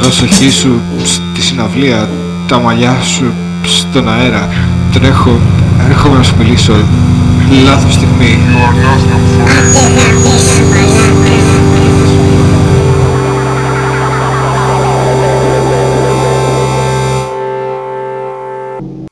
προσοχή σου στη συναυλία, τα μαλλιά σου στον αέρα. Τρέχω, έρχομαι να σου μιλήσω. Λάθος στιγμή. Άντε να πεις πολλά πράγματα.